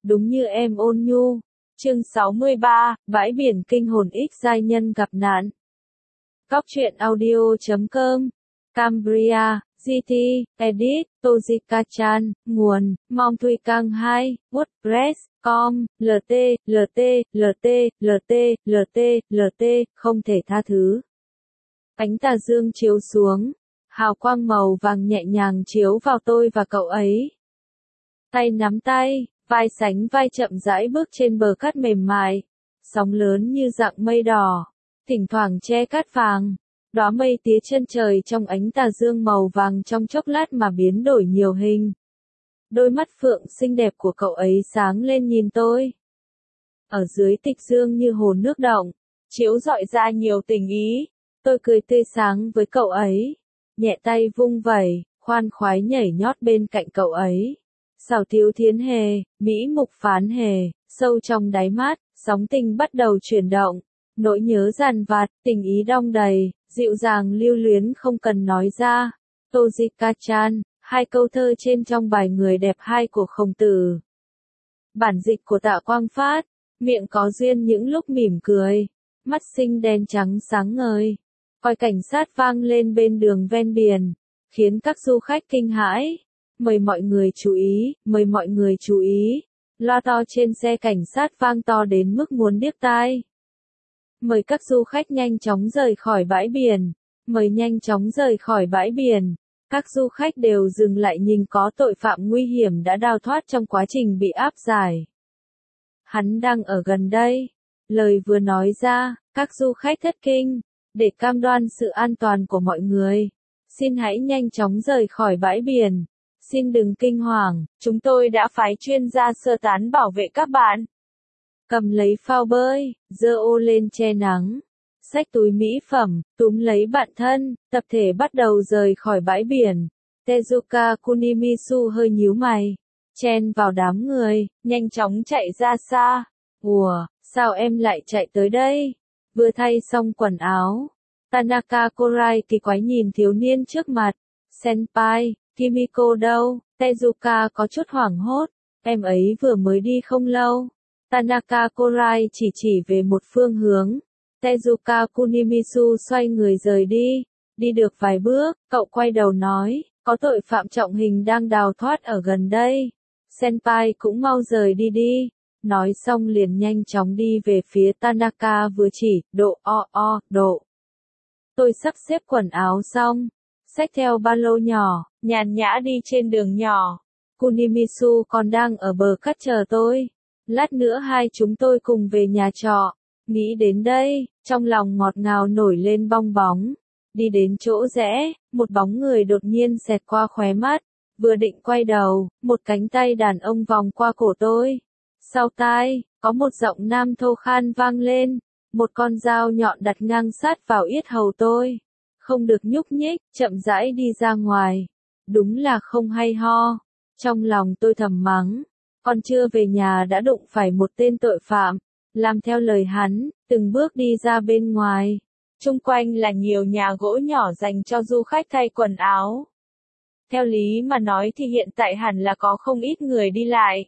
đúng như em ôn nhu. Chương 63, bãi biển kinh hồn X giai nhân gặp nạn. Cóc truyện audio.com, Cambria, GT, Edit, Tojika-chan, nguồn, Mong Thuy Cang 2, WordPress.com, LT, không thể tha thứ. Ánh tà dương chiếu xuống, hào quang màu vàng nhẹ nhàng chiếu vào tôi và cậu ấy. Tay nắm tay, vai sánh vai chậm rãi bước trên bờ cát mềm mại, sóng lớn như dạng mây đỏ, thỉnh thoảng che cát vàng, đóa mây tía chân trời trong ánh tà dương màu vàng trong chốc lát mà biến đổi nhiều hình. Đôi mắt phượng xinh đẹp của cậu ấy sáng lên nhìn tôi. Ở dưới tịch dương như hồ nước động, chiếu rọi ra nhiều tình ý. Tôi cười tươi sáng với cậu ấy, nhẹ tay vung vẩy, khoan khoái nhảy nhót bên cạnh cậu ấy. Xảo thiếu thiến hề, mỹ mục phán hề, sâu trong đáy mắt, sóng tình bắt đầu chuyển động. Nỗi nhớ dằn vặt, tình ý đong đầy, dịu dàng lưu luyến không cần nói ra. Tojika-chan, 2 câu thơ trên trong bài Người đẹp 2 của Khổng Tử. Bản dịch của Tạ Quang Phát, miệng có duyên những lúc mỉm cười, mắt xinh đen trắng sáng ngời. Còi cảnh sát vang lên bên đường ven biển, khiến các du khách kinh hãi. Mời mọi người chú ý, mời mọi người chú ý. Loa to trên xe cảnh sát vang to đến mức muốn điếc tai. Mời các du khách nhanh chóng rời khỏi bãi biển. Mời nhanh chóng rời khỏi bãi biển. Các du khách đều dừng lại nhìn có tội phạm nguy hiểm đã đào thoát trong quá trình bị áp giải. Hắn đang ở gần đây. Lời vừa nói ra, các du khách thất kinh. Để cam đoan sự an toàn của mọi người, xin hãy nhanh chóng rời khỏi bãi biển. Xin đừng kinh hoàng, chúng tôi đã phái chuyên gia sơ tán bảo vệ các bạn. Cầm lấy phao bơi, giơ ô lên che nắng. Xách túi mỹ phẩm, túm lấy bạn thân, tập thể bắt đầu rời khỏi bãi biển. Tezuka Kunimisu hơi nhíu mày, chen vào đám người, nhanh chóng chạy ra xa. Ủa, sao em lại chạy tới đây? Vừa thay xong quần áo, Tanaka Korai kỳ quái nhìn thiếu niên trước mặt. Senpai, Kimiko đâu? Tezuka có chút hoảng hốt. Em ấy vừa mới đi không lâu. Tanaka Korai chỉ về một phương hướng. Tezuka Kunimisu xoay người rời đi. Đi được vài bước, cậu quay đầu nói, có tội phạm trọng hình đang đào thoát ở gần đây. Senpai cũng mau rời đi đi. Nói xong liền nhanh chóng đi về phía Tanaka vừa chỉ, độ. Tôi sắp xếp quần áo xong, xách theo ba lô nhỏ, nhàn nhã đi trên đường nhỏ. Kunimisu còn đang ở bờ cát chờ tôi. Lát nữa hai chúng tôi cùng về nhà trọ. Nghĩ đến đây, trong lòng ngọt ngào nổi lên bong bóng. Đi đến chỗ rẽ, một bóng người đột nhiên xẹt qua khóe mắt. Vừa định quay đầu, một cánh tay đàn ông vòng qua cổ tôi. Sau tai, có một giọng nam thô khan vang lên. Một con dao nhọn đặt ngang sát vào yết hầu tôi. Không được nhúc nhích, chậm rãi đi ra ngoài. Đúng là không hay ho. Trong lòng tôi thầm mắng. Còn chưa về nhà đã đụng phải một tên tội phạm. Làm theo lời hắn, từng bước đi ra bên ngoài. Chung quanh là nhiều nhà gỗ nhỏ dành cho du khách thay quần áo. Theo lý mà nói thì hiện tại hẳn là có không ít người đi lại.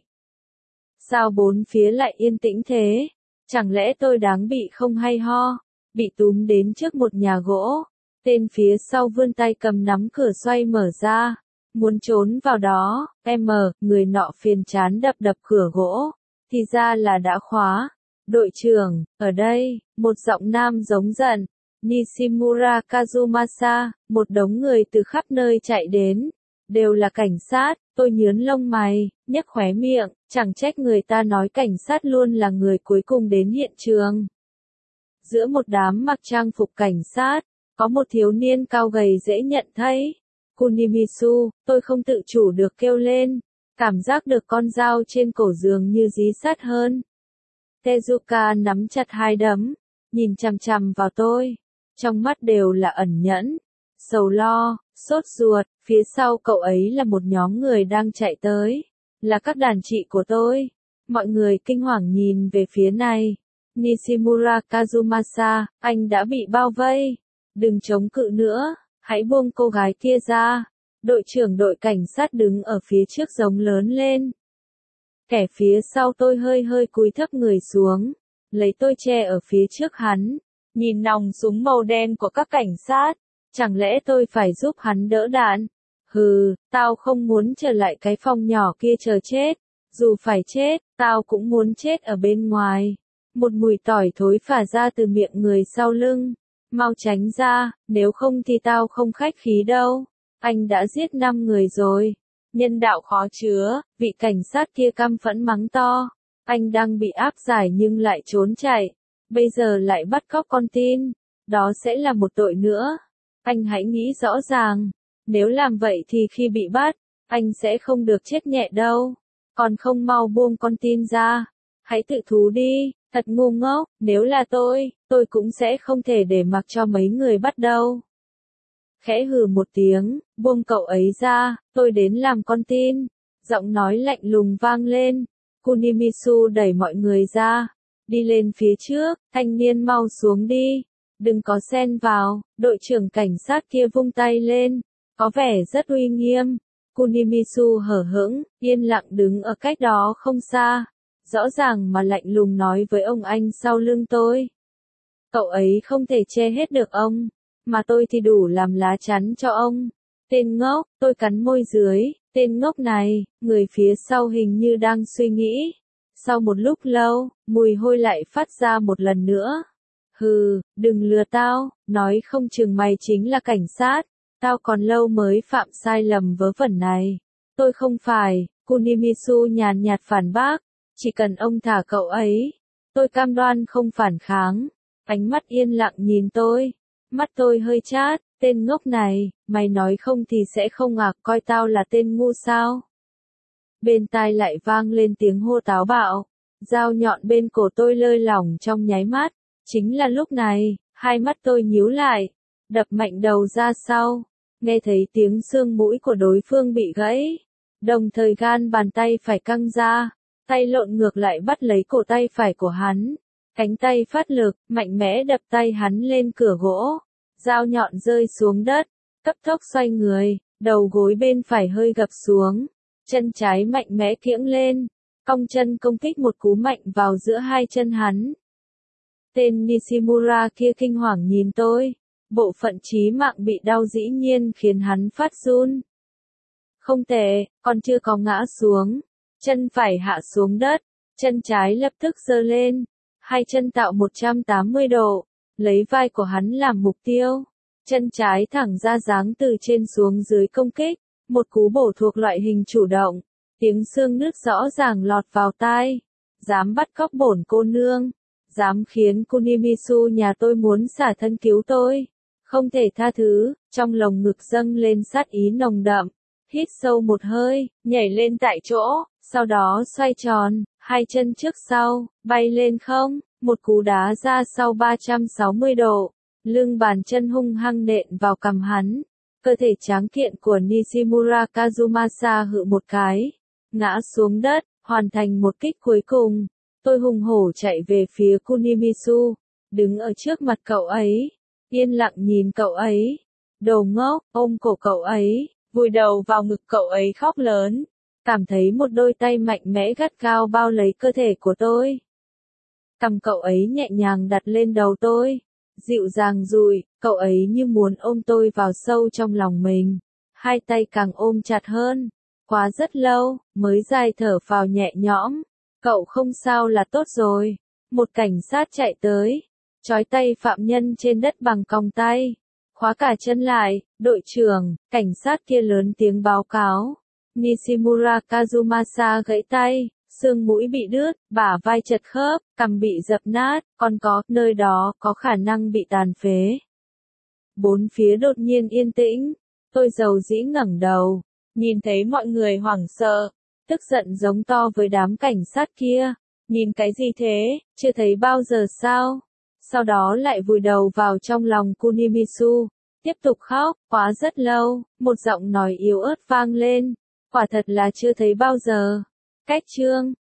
Sao bốn phía lại yên tĩnh thế? Chẳng lẽ tôi đáng bị không hay ho? Bị túm đến trước một nhà gỗ. Tên phía sau vươn tay cầm nắm cửa xoay mở ra. Muốn trốn vào đó. Người nọ phiền chán đập cửa gỗ. Thì ra là đã khóa. Đội trưởng, ở đây, một giọng nam giống giận. Nishimura Kazumasa, một đống người từ khắp nơi chạy đến. Đều là cảnh sát. Tôi nhướng lông mày, nhếch khóe miệng, chẳng trách người ta nói cảnh sát luôn là người cuối cùng đến hiện trường. Giữa một đám mặc trang phục cảnh sát, có một thiếu niên cao gầy dễ nhận thấy. Kunimisu, tôi không tự chủ được kêu lên, cảm giác được con dao trên cổ giường như dí sát hơn. Tezuka nắm chặt hai đấm, nhìn chằm chằm vào tôi, trong mắt đều là ẩn nhẫn, sầu lo, sốt ruột. Phía sau cậu ấy là một nhóm người đang chạy tới, là các đàn chị của tôi. Mọi người kinh hoàng nhìn về phía này. Nishimura Kazumasa, anh đã bị bao vây. Đừng chống cự nữa, hãy buông cô gái kia ra. Đội trưởng đội cảnh sát đứng ở phía trước giống lớn lên. Kẻ phía sau tôi hơi hơi cúi thấp người xuống, lấy tôi che ở phía trước hắn, nhìn nòng súng màu đen của các cảnh sát. Chẳng lẽ tôi phải giúp hắn đỡ đạn? Hừ, tao không muốn trở lại cái phòng nhỏ kia chờ chết. Dù phải chết, tao cũng muốn chết ở bên ngoài. Một mùi tỏi thối phả ra từ miệng người sau lưng. Mau tránh ra, nếu không thì tao không khách khí đâu. Anh đã giết 5 người rồi. Nhân đạo khó chứa, vị cảnh sát kia căm phẫn mắng to. Anh đang bị áp giải nhưng lại trốn chạy. Bây giờ lại bắt cóc con tin. Đó sẽ là một tội nữa. Anh hãy nghĩ rõ ràng. Nếu làm vậy thì khi bị bắt, anh sẽ không được chết nhẹ đâu. Còn không mau buông con tin ra. Hãy tự thú đi, thật ngu ngốc. Nếu là tôi cũng sẽ không thể để mặc cho mấy người bắt đâu. Khẽ hừ một tiếng, buông cậu ấy ra, tôi đến làm con tin. Giọng nói lạnh lùng vang lên. Kunimisu đẩy mọi người ra. Đi lên phía trước, thanh niên mau xuống đi. Đừng có xen vào, đội trưởng cảnh sát kia vung tay lên. Có vẻ rất uy nghiêm. Kunimisu hở hững, yên lặng đứng ở cách đó không xa. Rõ ràng mà lạnh lùng nói với ông anh sau lưng tôi. Cậu ấy không thể che hết được ông. Mà tôi thì đủ làm lá chắn cho ông. Tên ngốc, tôi cắn môi dưới. Tên ngốc này, người phía sau hình như đang suy nghĩ. Sau một lúc lâu, mùi hôi lại phát ra một lần nữa. Hừ, đừng lừa tao, nói không chừng mày chính là cảnh sát. Tao còn lâu mới phạm sai lầm vớ vẩn này. Tôi không phải, Kunimisu nhàn nhạt phản bác. Chỉ cần ông thả cậu ấy, tôi cam đoan không phản kháng. Ánh mắt yên lặng nhìn tôi. Mắt tôi hơi chát, tên ngốc này, mày nói không thì sẽ không coi tao là tên ngu sao. Bên tai lại vang lên tiếng hô táo bạo. Dao nhọn bên cổ tôi lơi lỏng trong nháy mắt. Chính là lúc này, hai mắt tôi nhíu lại, đập mạnh đầu ra sau, nghe thấy tiếng xương mũi của đối phương bị gãy. Đồng thời gan bàn tay phải căng ra, tay lộn ngược lại bắt lấy cổ tay phải của hắn. Cánh tay phát lực, mạnh mẽ đập tay hắn lên cửa gỗ. Dao nhọn rơi xuống đất, cấp tốc xoay người, đầu gối bên phải hơi gập xuống. Chân trái mạnh mẽ kiễng lên, cong chân công kích một cú mạnh vào giữa hai chân hắn. Tên Nishimura kia kinh hoàng nhìn tôi. Bộ phận chí mạng bị đau dĩ nhiên khiến hắn phát run. Không tệ, còn chưa có ngã xuống. Chân phải hạ xuống đất, chân trái lập tức giơ lên. Hai chân tạo 180 độ, lấy vai của hắn làm mục tiêu. Chân trái thẳng ra dáng từ trên xuống dưới công kích. Một cú bổ thuộc loại hình chủ động. Tiếng xương nứt rõ ràng lọt vào tai. Dám bắt cóc bổn cô nương. Dám khiến Kunimisu nhà tôi muốn xả thân cứu tôi. Không thể tha thứ, trong lồng ngực dâng lên sát ý nồng đậm. Hít sâu một hơi, nhảy lên tại chỗ, sau đó xoay tròn, hai chân trước sau, bay lên không, một cú đá ra sau 360 độ. Lưng bàn chân hung hăng nện vào cằm hắn. Cơ thể tráng kiện của Nishimura Kazumasa hự một cái. Ngã xuống đất, hoàn thành một kích cuối cùng. Tôi hùng hổ chạy về phía Kunimisu, đứng ở trước mặt cậu ấy, yên lặng nhìn cậu ấy. Đồ ngốc, ôm cổ cậu ấy, vùi đầu vào ngực cậu ấy khóc lớn, cảm thấy một đôi tay mạnh mẽ gắt gao bao lấy cơ thể của tôi. Cằm cậu ấy nhẹ nhàng đặt lên đầu tôi, dịu dàng dụi, cậu ấy như muốn ôm tôi vào sâu trong lòng mình. Hai tay càng ôm chặt hơn, quá rất lâu, mới dài thở phào nhẹ nhõm. Cậu không sao là tốt rồi. Một cảnh sát chạy tới, trói tay phạm nhân trên đất bằng còng tay, khóa cả chân lại. Đội trưởng, cảnh sát kia lớn tiếng báo cáo. Nishimura Kazumasa gãy tay, xương mũi bị đứt, bả vai chật khớp, cằm bị dập nát, còn có, nơi đó, có khả năng bị tàn phế. Bốn phía đột nhiên yên tĩnh, tôi dầu dĩ ngẩng đầu, nhìn thấy mọi người hoảng sợ. Tức giận giống to với đám cảnh sát kia. Nhìn cái gì thế, chưa thấy bao giờ sao? Sau đó lại vùi đầu vào trong lòng Kunimisu. Tiếp tục khóc, quá rất lâu, một giọng nói yếu ớt vang lên. Quả thật là chưa thấy bao giờ. Cách chương